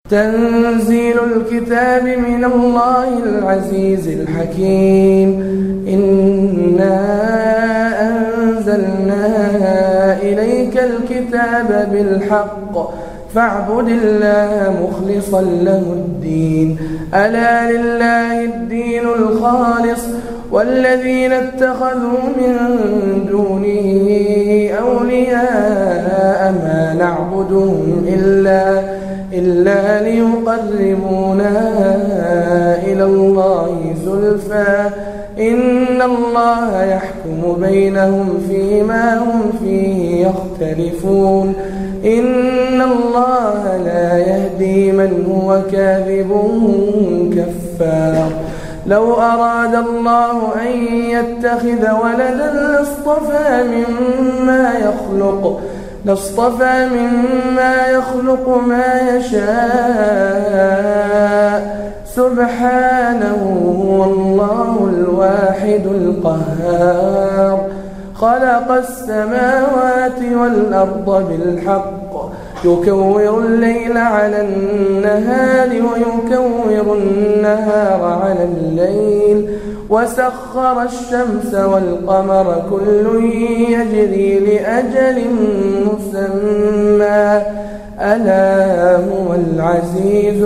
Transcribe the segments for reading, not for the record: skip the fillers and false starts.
تنزيل الكتاب من الله العزيز الحكيم. إنا أنزلنا إليك الكتاب بالحق فاعبد الله مخلصا له الدين. ألا لله الدين الخالص والذين اتخذوا من دونه أولياء ما نعبدهم إلا ليقربونا إلى الله زلفى إن الله يحكم بينهم فيما هم فيه يختلفون. إن الله لا يهدي من هو كاذب كفار. لو أراد الله أن يتخذ ولدا لاصطفى مما يخلق ما يشاء سبحانه هو الله الواحد القهار. خلق السماوات والأرض بالحق يكور الليل على النهار ويكور النهار على الليل وسخر الشمس والقمر كل يجري لأجل مسمى ألا هو العزيز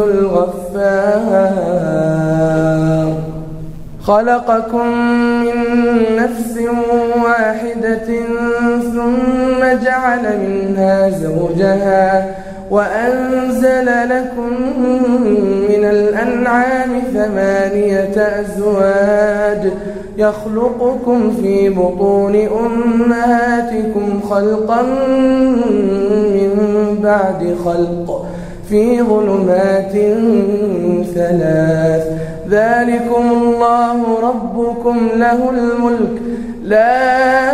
الغفار. خلقكم من نفس واحدة ثم جعل منها زوجها وأنزل لكم من الأنعام 8 أزواج يخلقكم في بطون أمهاتكم خلقا من بعد خلق في ظلمات 3 ذلكم الله ربكم له الملك لا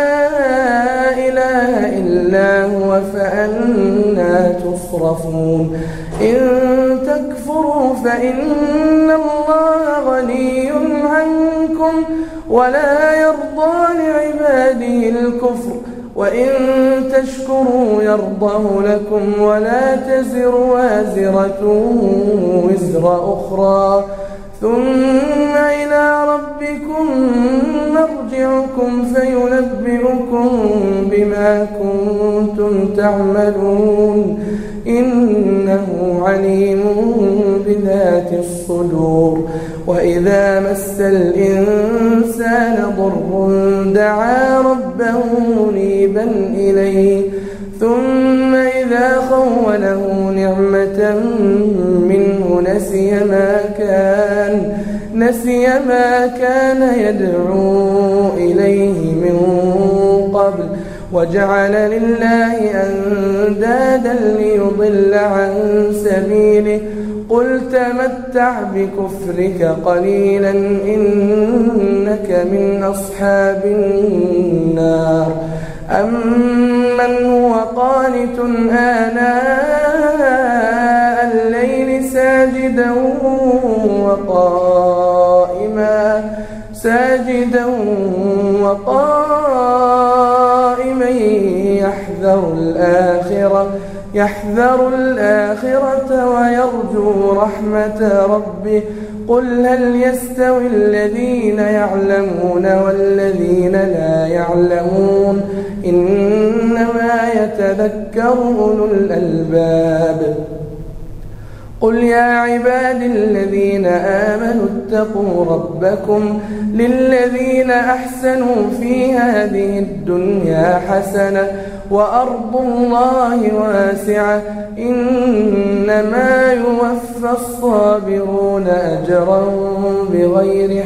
إله إلا هو فأنى تصرفون. إن تكفروا فإن الله غني عنكم ولا يرضى لعباده الكفر وإن تشكروا يرضه لكم ولا تزر وازرة وزر أخرى ثم إلى ربكم مرجعكم فينبئكم بما كنتم تعملون إنه عليم بذات الصدور. وإذا مس الإنسان ضر دعا ربه منيبا إليه ثم إذا خوله نعمة منه نسي ما كان يدعو إليه من قبل وجعل لله أندادا ليضل عن سبيله قل تمتع بكفرك قليلا إنك من أصحاب النار. أمن هو قانت آناء الليل ساجدا وقائما يحذر الآخرة ويرجو رحمة ربه قل هل يستوي الذين يعلمون والذين لا يعلمون إنما يتذكر أولو الألباب. قل يا عبادي الذين آمنوا اتقوا ربكم للذين أحسنوا في هذه الدنيا حسنة وأرض الله واسعة إنما يوفى الصابرون أجرا بغير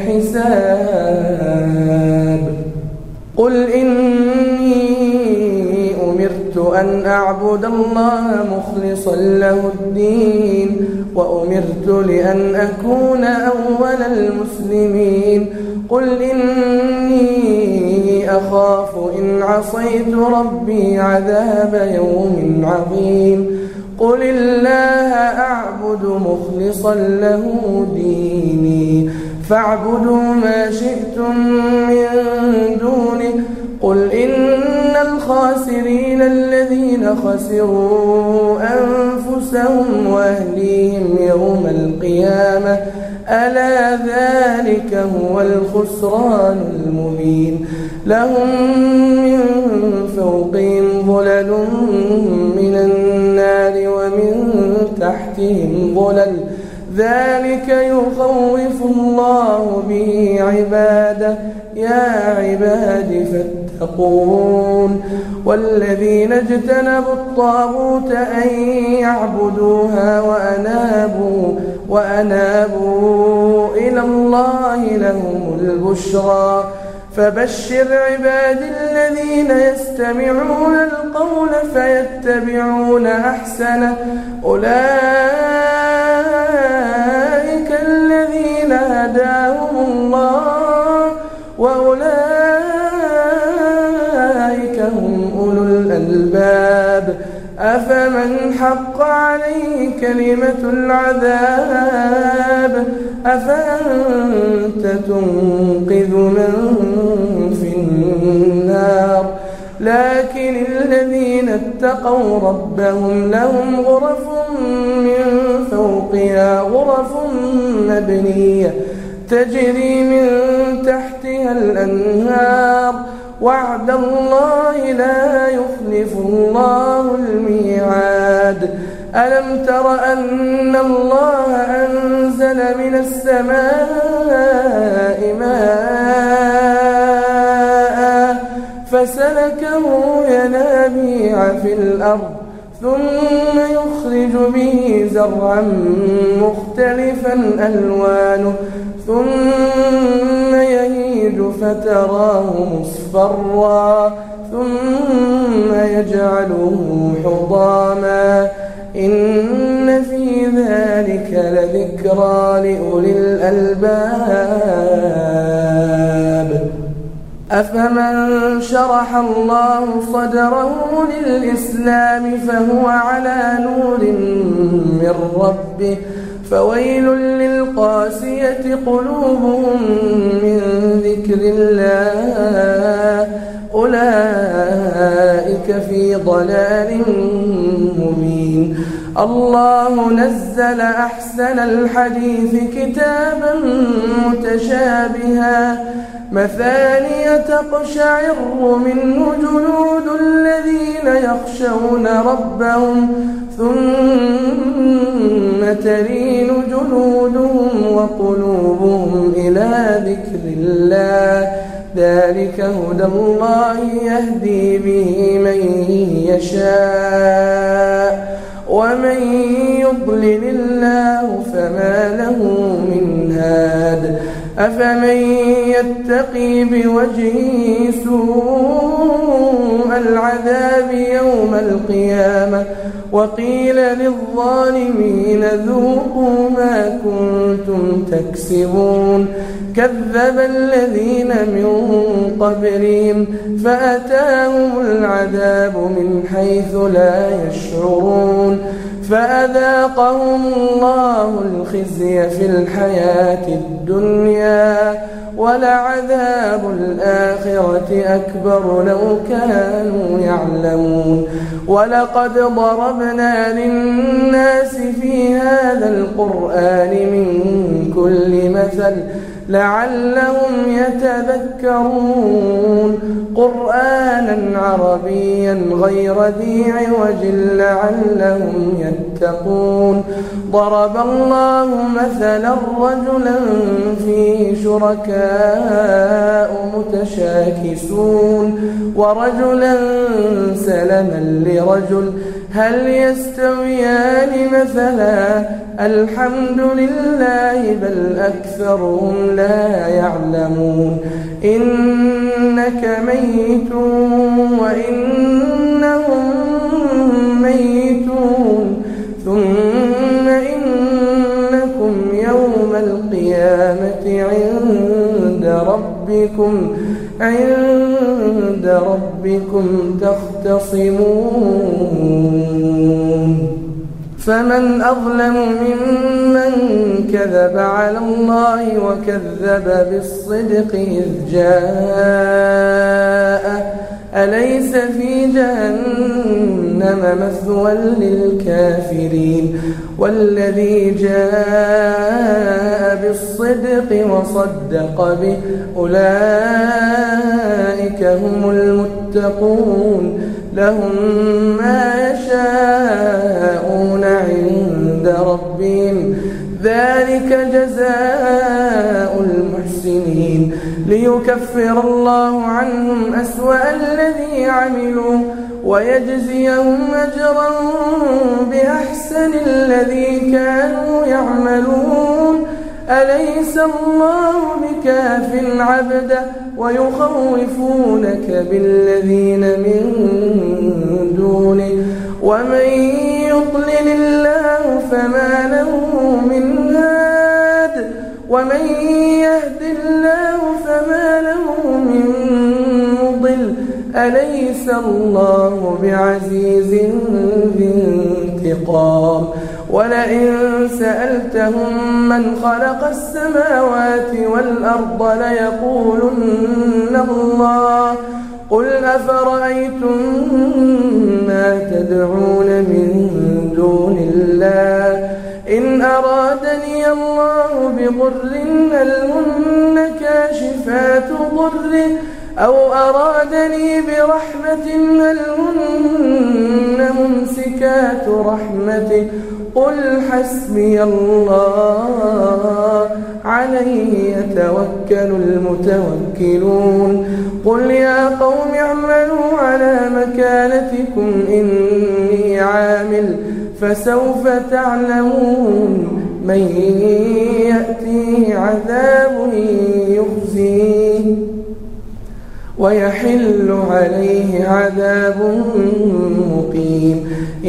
حساب. قل إني أمرت أن أعبد الله مخلصا له الدين وأمرت لأن أكون أول المسلمين. قل إني أخاف إن عصيت ربي عذاب يوم عظيم. قل الله أعبد مخلصا له ديني فاعبدوا ما شئتم من دونه. قل إن الخاسرين الذين خسروا أنفسهم وأهليهم يوم القيامة ألا ذلك هو الخسران المبين لهم من فوقهم ظلل من النار ومن تحتهم ظلل ذلك يخوف الله به عباده يا عباد فاتقون والذين اجتنبوا الطاغوت أن يعبدوها وأنابوا إلى الله لهم البشرى فبشر عباد الذين يستمعون القول فيتبعون أحسنه أولئك الذين هداهم الله وأولئك هم أولو الألباب أفمن حق عليه كلمة العذاب أفأنت تنقذ من في النار لكن الذين اتقوا ربهم لهم غرف من فوقها غرف مبنية تجري من تحتها الأنهار وعد الله لا يخلف الله الميعاد ألم تر أن الله أنزل من السماء ماء فسلكه ينابيع في الأرض ثم يخرج به زرعا مختلفا ألوانه ثم يهيج فتراه مصفرا ثم يجعله حطاما إن في ذلك لذكرى لأولي الألباب أفمن شرح الله صدره للإسلام فهو على نور من ربه فويل للقاسية قلوبهم من ذكر الله أولئك في ضلال مبين الله نزل أحسن الحديث كتابا متشابها مثانية تقشعر منه جلود الذين يخشون ربهم ثم تلين جلودهم وقلوبهم إلى ذكر الله ذلك هدى الله يهدي به من يشاء ومن يضلل الله فما له من هاد أفمن يتقي بوجهه سوء العذاب يوم القيامة وقيل للظالمين ذوقوا ما كنتم تكسبون كذب الذين من قبلهم فأتاهم العذاب من حيث لا يشعرون فأذاقهم الله الخزي في الحياة الدنيا ولعذاب الآخرة أكبر لو كانوا يعلمون ولقد ضربنا للناس في هذا القرآن من كل مثل لعلهم يتذكرون قرآنا عربيا غير ذي عوج لعلهم يتقون ضرب الله مثلا رجلا فيه شركاء متشاكسون ورجلا سلما لرجل هل يستويان مثلا الحمد لله بل أكثرهم لا يعلمون إنك ميت وإنهم ميتون ثم إنكم يوم القيامة عند ربكم تختصمون فمن أظلم ممن كذب على الله وكذب بالصدق إذ جاءه أليس في جهنم مثوى للكافرين والذي جاء بالصدق وصدق به أولئك هم المتقون لهم ما يشاءون عند ربهم ذلك جزاء المحسنين ليكفر الله عنهم أسوأ الذي عملوا ويجزيهم أجرا بأحسن الذي كانوا يعملون أليس الله بكاف عبده ويخوفونك بالذين من دونه ومن يضلل الله فما له من هاد ومن يهد الله فما له من مضل أليس الله بعزيز ذي انتقام ولئن سألتهم من خلق السماوات والأرض ليقولن الله قل أفرأيتم ما تدعون من دون الله إن أرادني الله بضر هل هن كاشفات ضره أو أرادني برحمة هل هن ممسكات رحمته قل حسبي الله عليه يتوكل المتوكلون قل يا قوم اعملوا على مكانتكم إني عامل فسوف تعلمون من يأتيه عذاب يخزيه ويحل عليه عذاب مقيم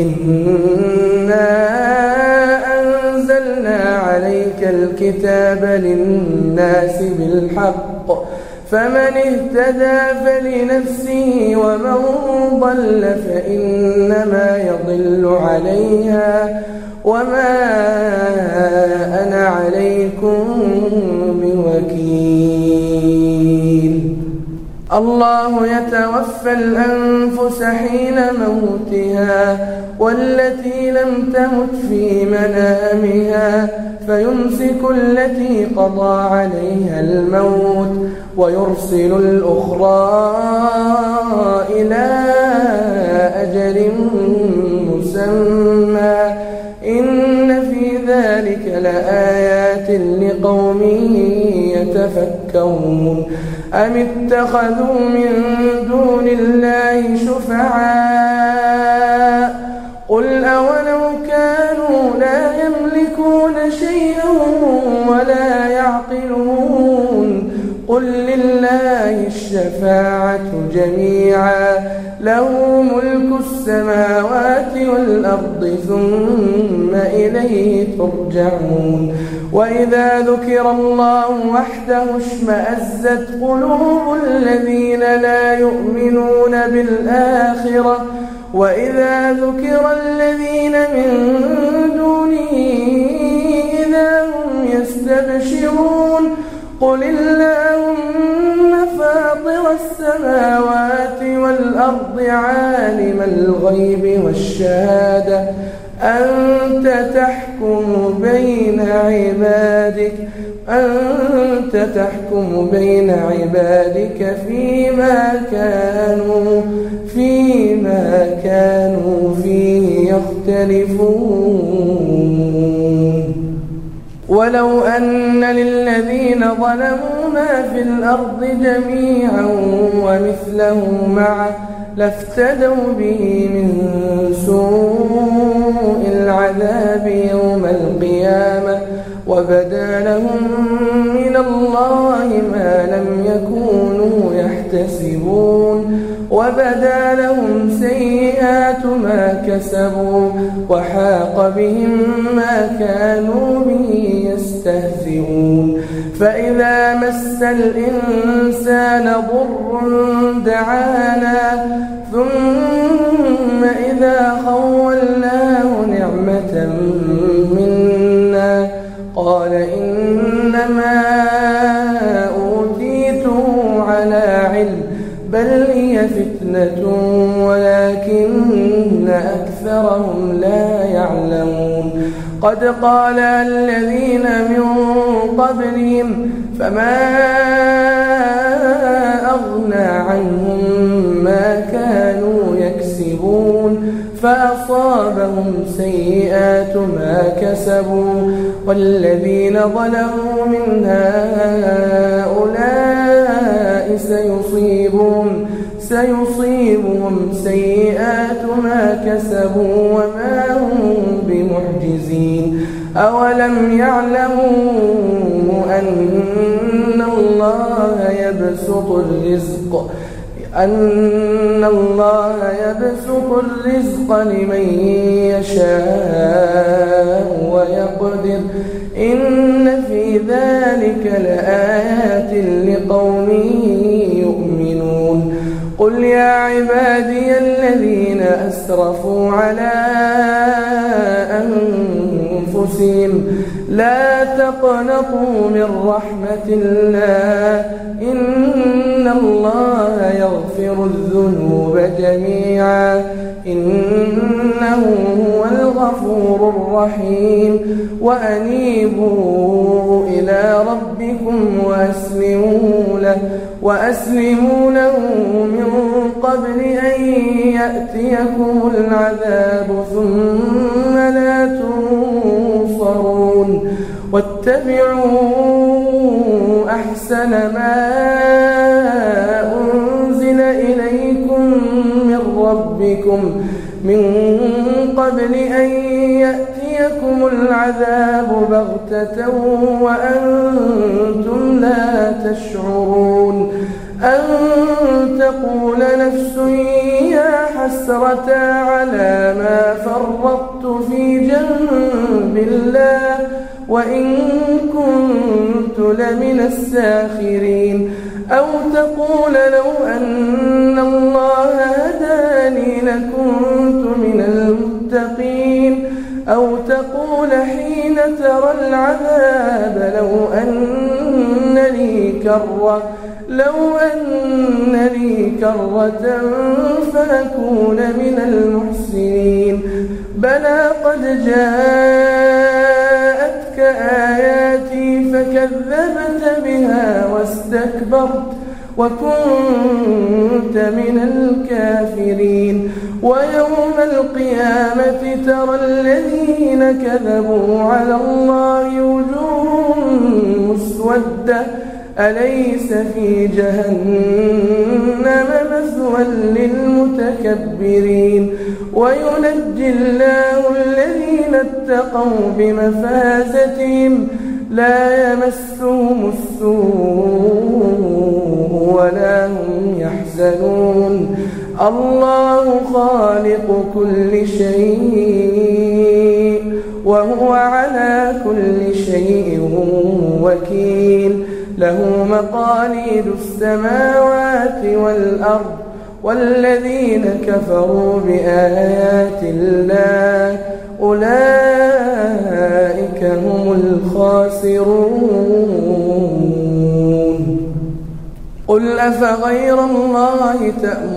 إنا أنزلنا عليك الكتاب للناس بالحق فمن اهتدى فلنفسه ومن ضل فإنما يضل عليها وما أنا عليكم بوكيل الله يتوفى الأنفس حين موتها والتي لم تمت في منامها فيمسك التي قضى عليها الموت ويرسل الأخرى إلى أجل مسمى إن في ذلك لآيات لقوم يتفكرون أم اتخذوا من دون الله شفعاء قل أولو كانوا لا يملكون شيئا ولا يعقلون قل لله الشفاعة جميعا له ملك السماوات والأرض ثم إليه ترجعون وإذا ذكر الله وحده اشمأزت قلوب الذين لا يؤمنون بالآخرة وإذا ذكر الذين من دونه إذا هم يستبشرون قل اللهم فاطر السماوات والأرض عالم الغيب والشهادة أنت تحكم بين عبادك فيما كانوا فيه يختلفون ولو أن للذين ظلموا ما في الأرض جميعا ومثله معه لافتدوا به من سوء العذاب يوم القيامة وبدا لهم من الله ما لم يكونوا يحتسبون وبدا لهم سيئات ما كسبوا وحاق بهم ما كانوا به يستهزئون فإذا مس الإنسان ضر دعانا ثم إذا خولناه نعمة منا قال إنما أوتيته على علم بل هي فتنة قد قال الذين من قبلهم فما أغنى عنهم ما كانوا يكسبون فأصابهم سيئات ما كسبوا والذين ظلموا من هؤلاء سيصيبهم سيئات ما كسبوا وما هم بمعجزين أولم يعلموا أن الله يبسط الرزق لمن يشاء ويقدر إن في ذلك لآيات لقوم يؤمنون قل يا عبادي الذين أسرفوا على أنفسهم لا تقنطوا من رحمة الله إن الله يغفر الذنوب جميعا إنه هو الغفور الرحيم وأنيبوا إلى ربكم وأسلموا له من قبل أن يأتيكم العذاب ثم لا تنصرون واتبعوا أحسن ما أنزل إليكم من ربكم من قبل أن يأتيكم العذاب بغتة وأنتم لا تشعرون أن تقول نفس يا حسرة على ما فرطت في جنب الله وإن كنت لمن الساخرين أو تقول لو أن الله هداني لكنت من المتقين أو تقول حين ترى العذاب لو أن لي كرة فأكون من المحسنين بلى قد جاءتك آياتي فكذبت بها واستكبرت وكنت من الكافرين ويوم القيامة ترى الذين كذبوا على الله وجوههم مسودة أليس في جهنم مثوى للمتكبرين وينجي الله الذين اتقوا بمفازتهم لا يمسهم السوء ولا هم يحزنون الله خالق كل شيء وهو على كل شيء وكيل له مقاليد السماوات والأرض والذين كفروا بآيات الله أولئك هم الخاسرون قل أفغير الله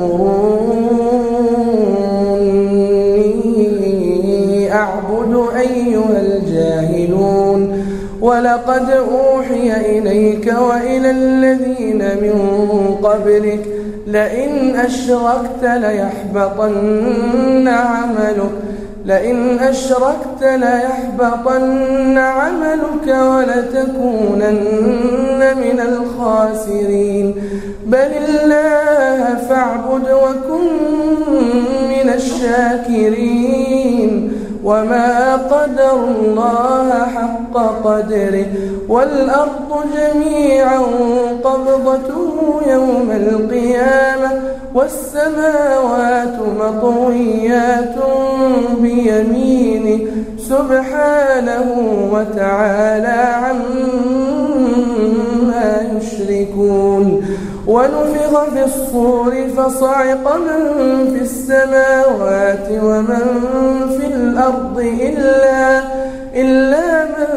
تأمروني أعبد أيها الجاهلون ولقد أوحي إليك وإلى الذين من قبلك لئن أشركت ليحبطن عملك ولتكونن من الخاسرين بل الله فاعبد وكن من الشاكرين وما قدر الله حق قدره والأرض جميعا قبضته يوم القيامة والسماوات مطويات بيمينه سبحانه وتعالى عما يشركون ونفخ في الصور فصعق من في السماوات ومن في الأرض إلا من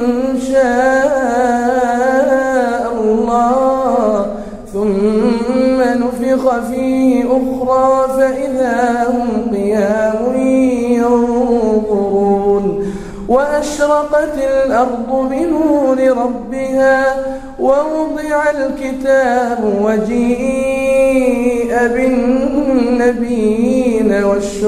شاء الله ثم نفخ فيه أخرى فإذا هم قيام ينظرون وأشرقت الأرض بنور ربها ووضع الكتاب وجيء بالنبيين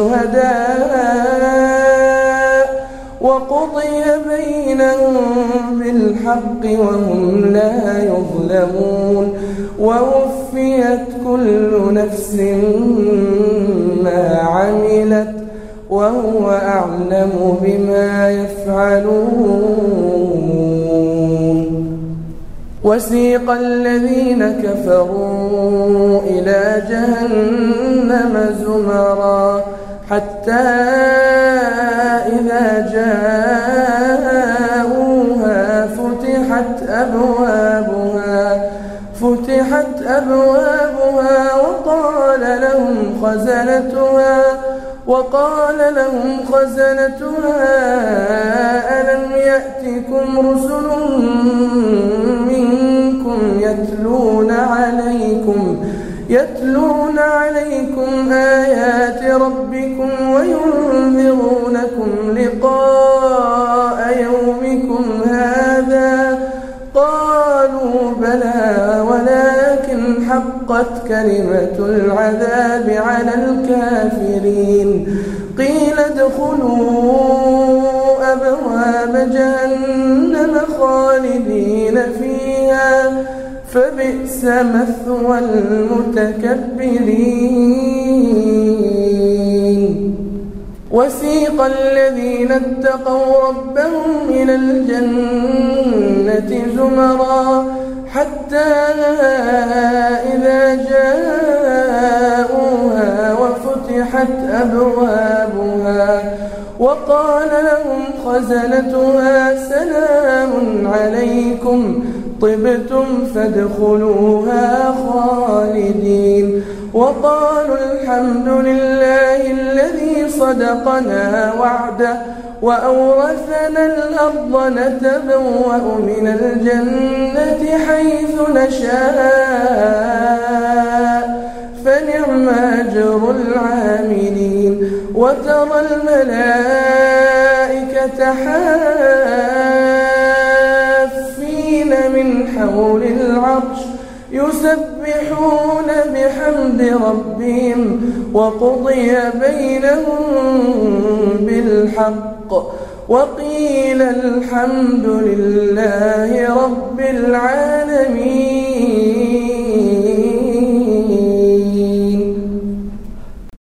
والشهداء وقضي بينهم بالحق وهم لا يظلمون ووفيت كل نفس ما عملت وهو أعلم بما يفعلون. وسيق الذين كفروا إلى جهنم زمرا حتى إذا جاءوها فتحت أبوابها وقال لهم خزنتها ألم يأتكم رسل منكم يتلون عليكم آيات ربكم وينذرونكم لقاء يومكم هذا قالوا بلى ولكن حقت كلمة العذاب على الكافرين قيل ادخلوا أبواب جهنم خالدين فيها فبئس مثوى المتكبرين. وسيق الذين اتقوا ربهم إلى الجنة زمرا حتى إذا جاءوها وفتحت أبوابها وقال لهم خزنتها سلام عليكم طبتم فادخلوها خالدين وقالوا الحمد لله الذي صدقنا وعده وأورثنا الأرض نتبوأ من الجنة حيث نشاء فنعم أجر العاملين. وترى الملائكة حافين من حول العرش يسبحون بحمد ربهم وقضي بينهم بالحق وقيل الحمد لله رب العالمين.